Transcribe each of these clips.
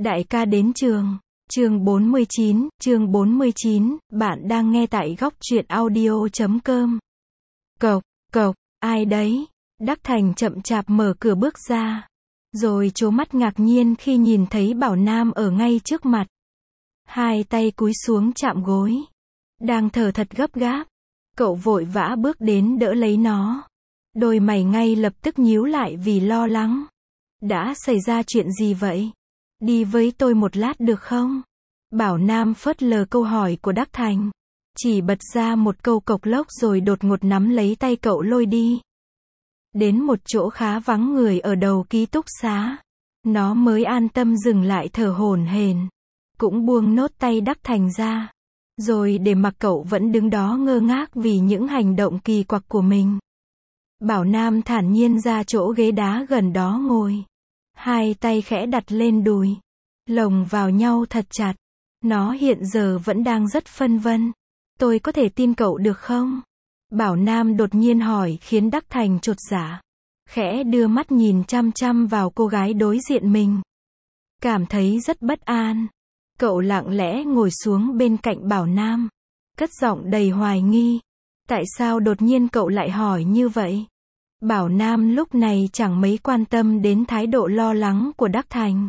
Đại ca đến trường. Chương 49, bạn đang nghe tại góc truyện audio.com. Cộc, cộc, ai đấy? Đắc Thành chậm chạp mở cửa bước ra. Rồi trố mắt ngạc nhiên khi nhìn thấy Bảo Nam ở ngay trước mặt. Hai tay cúi xuống chạm gối. Đang thở thật gấp gáp. Cậu vội vã bước đến đỡ lấy nó. Đôi mày ngay lập tức nhíu lại vì lo lắng. Đã xảy ra chuyện gì vậy? Đi với tôi một lát được không? Bảo Nam phớt lờ câu hỏi của Đắc Thành. Chỉ bật ra một câu cộc lốc rồi đột ngột nắm lấy tay cậu lôi đi. Đến một chỗ khá vắng người ở đầu ký túc xá. Nó mới an tâm dừng lại thở hổn hển. Cũng buông nốt tay Đắc Thành ra. Rồi để mặc cậu vẫn đứng đó ngơ ngác vì những hành động kỳ quặc của mình. Bảo Nam thản nhiên ra chỗ ghế đá gần đó ngồi. Hai tay khẽ đặt lên đùi. Lồng vào nhau thật chặt. Nó hiện giờ vẫn đang rất phân vân. Tôi có thể tin cậu được không? Bảo Nam đột nhiên hỏi khiến Đắc Thành chột dạ. Khẽ đưa mắt nhìn chăm chăm vào cô gái đối diện mình. Cảm thấy rất bất an. Cậu lặng lẽ ngồi xuống bên cạnh Bảo Nam. Cất giọng đầy hoài nghi. Tại sao đột nhiên cậu lại hỏi như vậy? Bảo Nam lúc này chẳng mấy quan tâm đến thái độ lo lắng của Đắc Thành.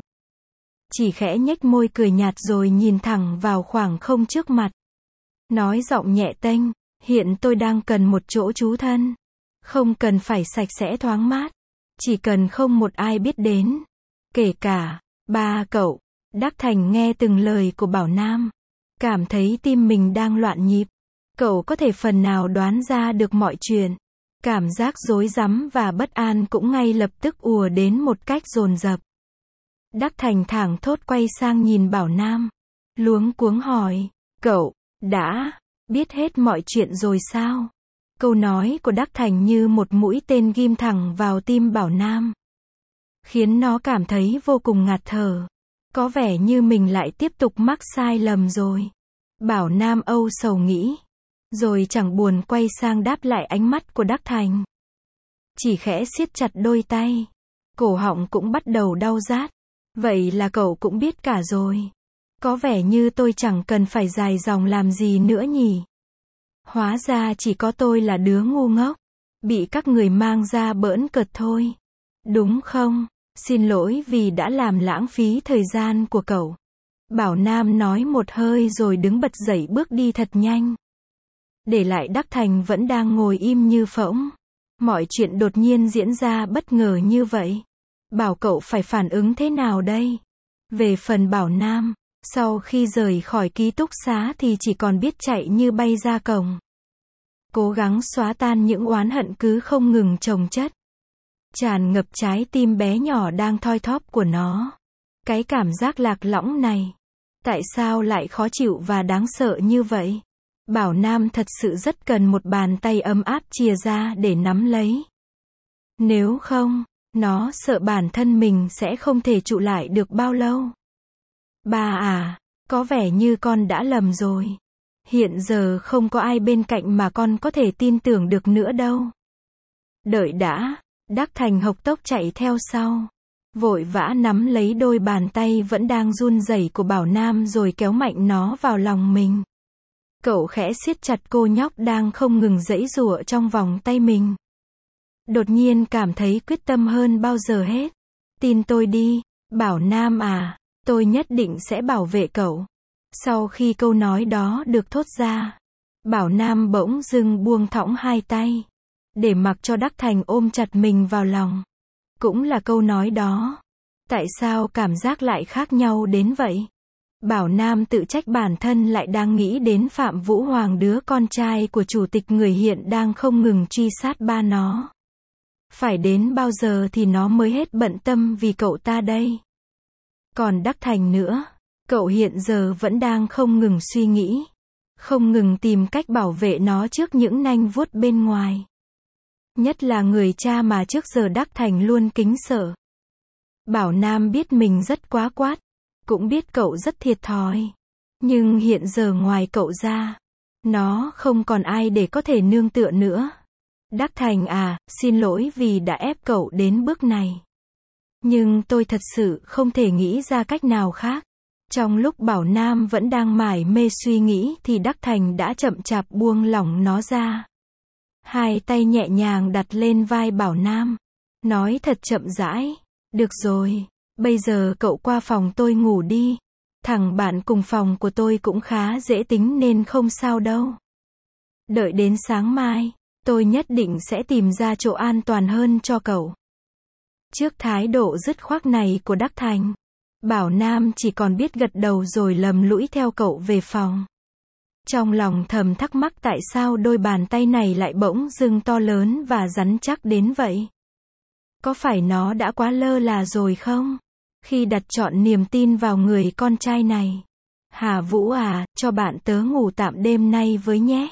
Chỉ khẽ nhếch môi cười nhạt rồi nhìn thẳng vào khoảng không trước mặt. Nói giọng nhẹ tênh, hiện tôi đang cần một chỗ trú thân. Không cần phải sạch sẽ thoáng mát. Chỉ cần không một ai biết đến. Kể cả ba cậu. Đắc Thành nghe từng lời của Bảo Nam. Cảm thấy tim mình đang loạn nhịp. Cậu có thể phần nào đoán ra được mọi chuyện. Cảm giác rối rắm và bất an cũng ngay lập tức ùa đến một cách dồn dập. Đắc Thành thảng thốt quay sang nhìn Bảo Nam. Luống cuống hỏi, cậu, đã biết hết mọi chuyện rồi sao? Câu nói của Đắc Thành như một mũi tên ghim thẳng vào tim Bảo Nam. Khiến nó cảm thấy vô cùng ngạt thở. Có vẻ như mình lại tiếp tục mắc sai lầm rồi. Bảo Nam âu sầu nghĩ. Rồi chẳng buồn quay sang đáp lại ánh mắt của Đắc Thành. Chỉ khẽ siết chặt đôi tay. Cổ họng cũng bắt đầu đau rát. Vậy là cậu cũng biết cả rồi. Có vẻ như tôi chẳng cần phải dài dòng làm gì nữa nhỉ. Hóa ra chỉ có tôi là đứa ngu ngốc. Bị các người mang ra bỡn cợt thôi. Đúng không? Xin lỗi vì đã làm lãng phí thời gian của cậu. Bảo Nam nói một hơi rồi đứng bật dậy bước đi thật nhanh. Để lại Đắc Thành vẫn đang ngồi im như phỗng. Mọi chuyện đột nhiên diễn ra bất ngờ như vậy. Bảo cậu phải phản ứng thế nào đây? Về phần Bảo Nam, sau khi rời khỏi ký túc xá thì chỉ còn biết chạy như bay ra cổng. Cố gắng xóa tan những oán hận cứ không ngừng chồng chất. Tràn ngập trái tim bé nhỏ đang thoi thóp của nó. Cái cảm giác lạc lõng này. Tại sao lại khó chịu và đáng sợ như vậy? Bảo Nam thật sự rất cần một bàn tay ấm áp chìa ra để nắm lấy. Nếu không, nó sợ bản thân mình sẽ không thể trụ lại được bao lâu. Ba à, có vẻ như con đã lầm rồi. Hiện giờ không có ai bên cạnh mà con có thể tin tưởng được nữa đâu. Đợi đã, Đắc Thành hộc tốc chạy theo sau. Vội vã nắm lấy đôi bàn tay vẫn đang run rẩy của Bảo Nam rồi kéo mạnh nó vào lòng mình. Cậu khẽ siết chặt cô nhóc đang không ngừng giãy giụa trong vòng tay mình. Đột nhiên cảm thấy quyết tâm hơn bao giờ hết. Tin tôi đi, Bảo Nam à, tôi nhất định sẽ bảo vệ cậu. Sau khi câu nói đó được thốt ra, Bảo Nam bỗng dưng buông thõng hai tay. Để mặc cho Đắc Thành ôm chặt mình vào lòng. Cũng là câu nói đó. Tại sao cảm giác lại khác nhau đến vậy? Bảo Nam tự trách bản thân lại đang nghĩ đến Phạm Vũ Hoàng, đứa con trai của chủ tịch người hiện đang không ngừng truy sát ba nó. Phải đến bao giờ thì nó mới hết bận tâm vì cậu ta đây? Còn Đắc Thành nữa, cậu hiện giờ vẫn đang không ngừng suy nghĩ, không ngừng tìm cách bảo vệ nó trước những nanh vuốt bên ngoài. Nhất là người cha mà trước giờ Đắc Thành luôn kính sợ. Bảo Nam biết mình rất quá quát, cũng biết cậu rất thiệt thòi. Nhưng hiện giờ ngoài cậu ra, nó không còn ai để có thể nương tựa nữa. Đắc Thành à, xin lỗi vì đã ép cậu đến bước này. Nhưng tôi thật sự không thể nghĩ ra cách nào khác. Trong lúc Bảo Nam vẫn đang mải mê suy nghĩ thì Đắc Thành đã chậm chạp buông lỏng nó ra. Hai tay nhẹ nhàng đặt lên vai Bảo Nam. Nói thật chậm rãi. Được rồi, bây giờ cậu qua phòng tôi ngủ đi. Thằng bạn cùng phòng của tôi cũng khá dễ tính nên không sao đâu. Đợi đến sáng mai, tôi nhất định sẽ tìm ra chỗ an toàn hơn cho cậu. Trước thái độ dứt khoát này của Đắc Thành, Bảo Nam chỉ còn biết gật đầu rồi lầm lũi theo cậu về phòng. Trong lòng thầm thắc mắc tại sao đôi bàn tay này lại bỗng dưng to lớn và rắn chắc đến vậy. Có phải nó đã quá lơ là rồi không? Khi đặt trọn niềm tin vào người con trai này. Hà Vũ à, cho bạn tớ ngủ tạm đêm nay với nhé.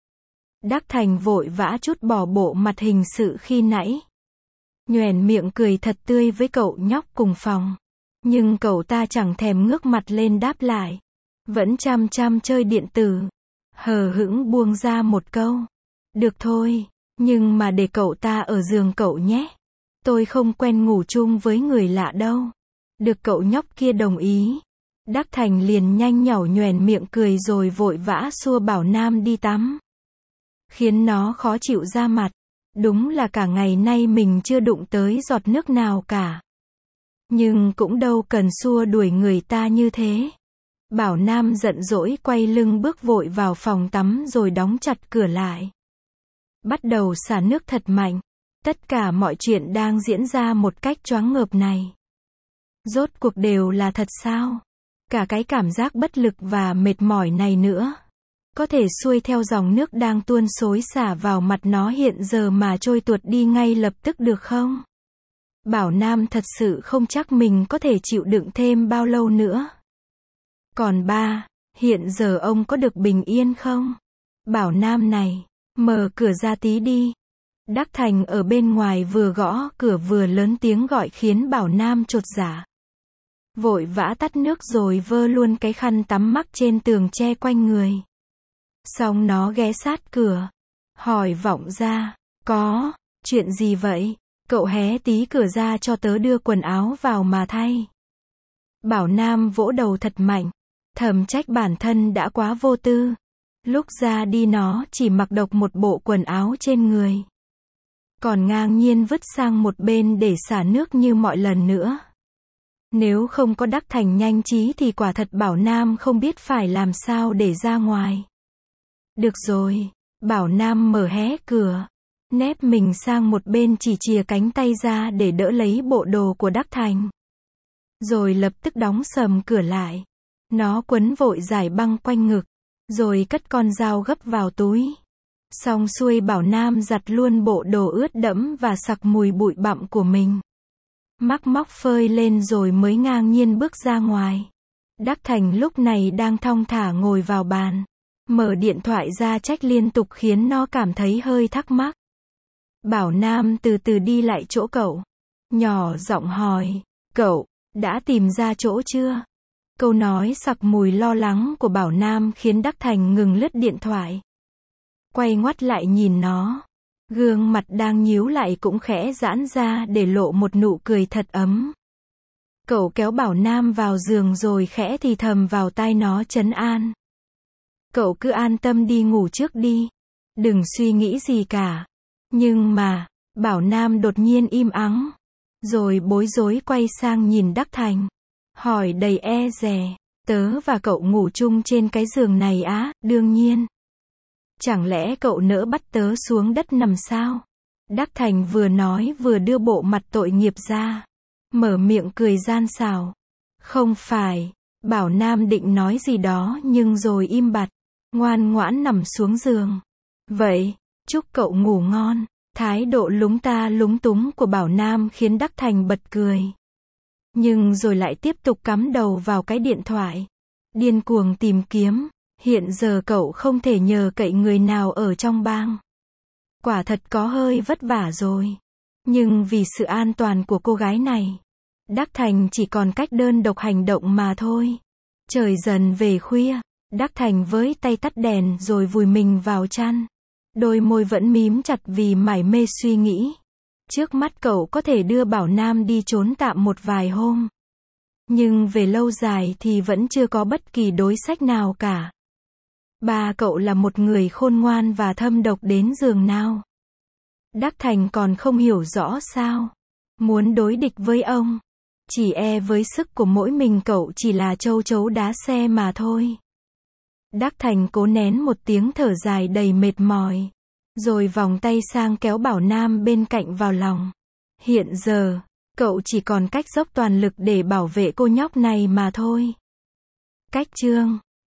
Đắc Thành vội vã trút bỏ bộ mặt hình sự khi nãy. Nhoẻn miệng cười thật tươi với cậu nhóc cùng phòng. Nhưng cậu ta chẳng thèm ngước mặt lên đáp lại. Vẫn chăm chăm chơi điện tử. Hờ hững buông ra một câu. Được thôi, nhưng mà để cậu ta ở giường cậu nhé. Tôi không quen ngủ chung với người lạ đâu. Được cậu nhóc kia đồng ý. Đắc Thành liền nhanh nhảu nhoẻn miệng cười rồi vội vã xua Bảo Nam đi tắm. Khiến nó khó chịu ra mặt. Đúng là cả ngày nay mình chưa đụng tới giọt nước nào cả. Nhưng cũng đâu cần xua đuổi người ta như thế. Bảo Nam giận dỗi quay lưng bước vội vào phòng tắm rồi đóng chặt cửa lại. Bắt đầu xả nước thật mạnh. Tất cả mọi chuyện đang diễn ra một cách choáng ngợp này. Rốt cuộc đều là thật sao? Cả cái cảm giác bất lực và mệt mỏi này nữa. Có thể xuôi theo dòng nước đang tuôn xối xả vào mặt nó hiện giờ mà trôi tuột đi ngay lập tức được không? Bảo Nam thật sự không chắc mình có thể chịu đựng thêm bao lâu nữa. Còn ba, hiện giờ ông có được bình yên không? Bảo Nam này, mở cửa ra tí đi. Đắc Thành ở bên ngoài vừa gõ cửa vừa lớn tiếng gọi khiến Bảo Nam chột dạ. Vội vã tắt nước rồi vơ luôn cái khăn tắm mắc trên tường che quanh người. Xong nó ghé sát cửa. Hỏi vọng ra, có, chuyện gì vậy? Cậu hé tí cửa ra cho tớ đưa quần áo vào mà thay. Bảo Nam vỗ đầu thật mạnh. Thầm trách bản thân đã quá vô tư. Lúc ra đi nó chỉ mặc độc một bộ quần áo trên người. Còn ngang nhiên vứt sang một bên để xả nước như mọi lần nữa. Nếu không có Đắc Thành nhanh trí thì quả thật Bảo Nam không biết phải làm sao để ra ngoài. Được rồi, Bảo Nam mở hé cửa. Nép mình sang một bên chỉ chìa cánh tay ra để đỡ lấy bộ đồ của Đắc Thành. Rồi lập tức đóng sầm cửa lại. Nó quấn vội dải băng quanh ngực. Rồi cất con dao gấp vào túi. Xong xuôi Bảo Nam giặt luôn bộ đồ ướt đẫm và sặc mùi bụi bặm của mình. Mắc móc phơi lên rồi mới ngang nhiên bước ra ngoài. Đắc Thành lúc này đang thong thả ngồi vào bàn. Mở điện thoại ra trách liên tục khiến nó cảm thấy hơi thắc mắc. Bảo Nam từ từ đi lại chỗ cậu. Nhỏ giọng hỏi, cậu, đã tìm ra chỗ chưa? Câu nói sặc mùi lo lắng của Bảo Nam khiến Đắc Thành ngừng lướt điện thoại. Quay ngoắt lại nhìn nó. Gương mặt đang nhíu lại cũng khẽ giãn ra để lộ một nụ cười thật ấm. Cậu kéo Bảo Nam vào giường rồi khẽ thì thầm vào tai nó trấn an. Cậu cứ an tâm đi ngủ trước đi. Đừng suy nghĩ gì cả. Nhưng mà, Bảo Nam đột nhiên im ắng. Rồi bối rối quay sang nhìn Đắc Thành. Hỏi đầy e dè. Tớ và cậu ngủ chung trên cái giường này á? Đương nhiên. Chẳng lẽ cậu nỡ bắt tớ xuống đất nằm sao? Đắc Thành vừa nói vừa đưa bộ mặt tội nghiệp ra. Mở miệng cười gian xảo. Không phải. Bảo Nam định nói gì đó nhưng rồi im bặt. Ngoan ngoãn nằm xuống giường. Vậy, chúc cậu ngủ ngon. Thái độ lúng ta lúng túng của Bảo Nam khiến Đắc Thành bật cười. Nhưng rồi lại tiếp tục cắm đầu vào cái điện thoại. Điên cuồng tìm kiếm. Hiện giờ cậu không thể nhờ cậy người nào ở trong bang. Quả thật có hơi vất vả rồi. Nhưng vì sự an toàn của cô gái này, Đắc Thành chỉ còn cách đơn độc hành động mà thôi. Trời dần về khuya, Đắc Thành với tay tắt đèn rồi vùi mình vào chăn. Đôi môi vẫn mím chặt vì mải mê suy nghĩ. Trước mắt cậu có thể đưa Bảo Nam đi trốn tạm một vài hôm. Nhưng về lâu dài thì vẫn chưa có bất kỳ đối sách nào cả. Ba cậu là một người khôn ngoan và thâm độc đến giường nào. Đắc Thành còn không hiểu rõ sao. Muốn đối địch với ông. Chỉ e với sức của mỗi mình cậu chỉ là châu chấu đá xe mà thôi. Đắc Thành cố nén một tiếng thở dài đầy mệt mỏi. Rồi vòng tay sang kéo Bảo Nam bên cạnh vào lòng. Hiện giờ, cậu chỉ còn cách dốc toàn lực để bảo vệ cô nhóc này mà thôi. Cách chương